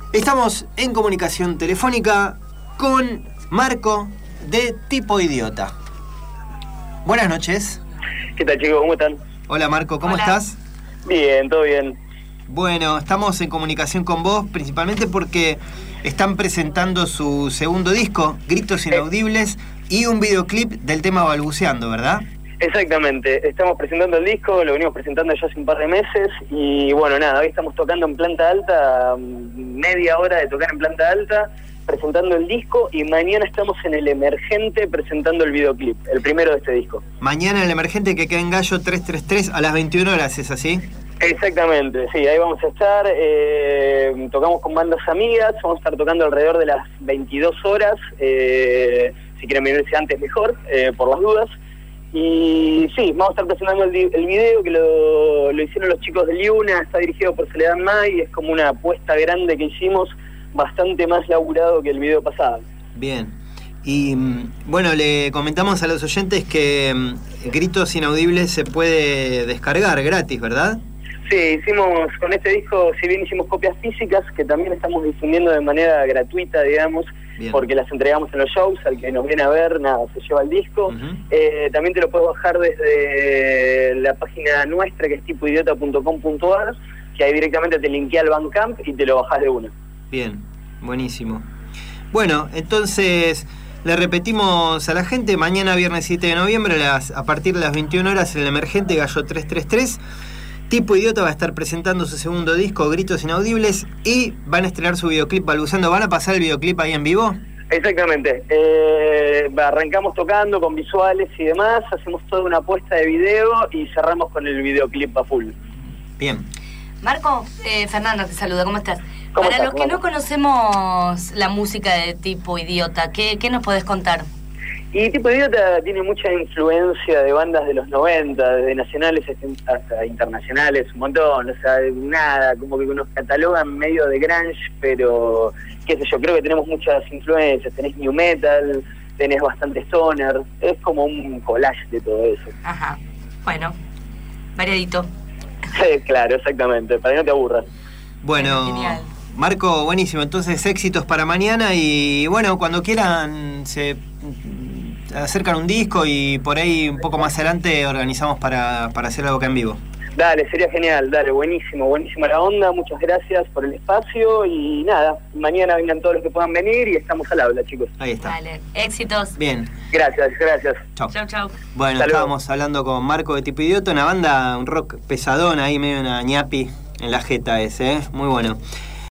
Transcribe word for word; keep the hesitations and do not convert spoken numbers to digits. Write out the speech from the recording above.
Estamos en comunicación telefónica con Marco de Tipo Idiota. Buenas noches. ¿Qué tal, chicos? ¿Cómo están? Hola, Marco, ¿cómo Hola. estás? Bien, todo bien. Bueno, estamos en comunicación con vos principalmente porque están presentando su segundo disco, Gritos Inaudibles, y un videoclip del tema Balbuceando, ¿verdad? Exactamente, estamos presentando el disco, lo venimos presentando ya hace un par de meses y bueno, nada, hoy estamos tocando en planta alta, media hora de tocar en planta alta, presentando el disco, y mañana estamos en el Emergente presentando el videoclip, el primero de este disco. Mañana en el Emergente, que queda en Gallo trescientos treinta y tres a las veintiuna horas, ¿es así? Exactamente, sí, ahí vamos a estar, eh, tocamos con bandas amigas, vamos a estar tocando alrededor de las veintidós horas, eh, si quieren venirse antes mejor, eh, por las dudas. Y sí, vamos a estar presentando el, el video que lo, lo hicieron los chicos de Liuna, está dirigido por Soledad May, es como una apuesta grande que hicimos, bastante más laburado que el video pasado. Bien, y bueno, le comentamos a los oyentes que um, Gritos Inaudibles se puede descargar gratis, ¿verdad? Sí, hicimos con este disco, si bien hicimos copias físicas, que también estamos difundiendo de manera gratuita, digamos, bien, porque las entregamos en los shows, al que nos viene a ver, nada, se lleva el disco. Uh-huh. eh, también te lo puedes bajar desde la página nuestra, que es tipo idiota punto com punto a r, que ahí directamente te linkea al Bandcamp y te lo bajás de una. Bien, buenísimo. Bueno, entonces le repetimos a la gente, mañana viernes siete de noviembre, las, a partir de las veintiuna horas, en el Emergente, Gallo trescientos treinta y tres, Tipo Idiota va a estar presentando su segundo disco, Gritos Inaudibles, y van a estrenar su videoclip Balbuceando. ¿Van a pasar el videoclip ahí en vivo? Exactamente. Eh, arrancamos tocando con visuales y demás, hacemos toda una apuesta de video y cerramos con el videoclip a full. Bien. Marco, eh, Fernanda te saluda, ¿cómo estás? ¿Cómo Para estás, los que Marco? no conocemos la música de Tipo Idiota, ¿qué, qué nos podés contar? Y Tipo Idiota tiene mucha influencia de bandas de los noventa, desde nacionales hasta internacionales, un montón, o sea, nada, como que nos catalogan medio de grunge, pero qué sé yo, creo que tenemos muchas influencias, tenés new metal, tenés bastante stoner, es como un collage de todo eso. Ajá, bueno, variadito. Sí, claro, exactamente, para que no te aburras. Bueno, genial. Marco, buenísimo, entonces éxitos para mañana y bueno, cuando quieran se acercan un disco y por ahí un poco más adelante organizamos para, para hacer algo acá en vivo. Dale, sería genial, dale, buenísimo, buenísima la onda, muchas gracias por el espacio y nada, mañana vengan todos los que puedan venir y estamos al habla, chicos. Ahí está. Dale, éxitos. Bien. Gracias, gracias. Chau. Chau, chau. Bueno, Hasta estábamos luego. hablando con Marco de Tipo Idiota, una banda, un rock pesadón ahí, medio una ñapi en la jeta ese, ¿eh? Muy bueno.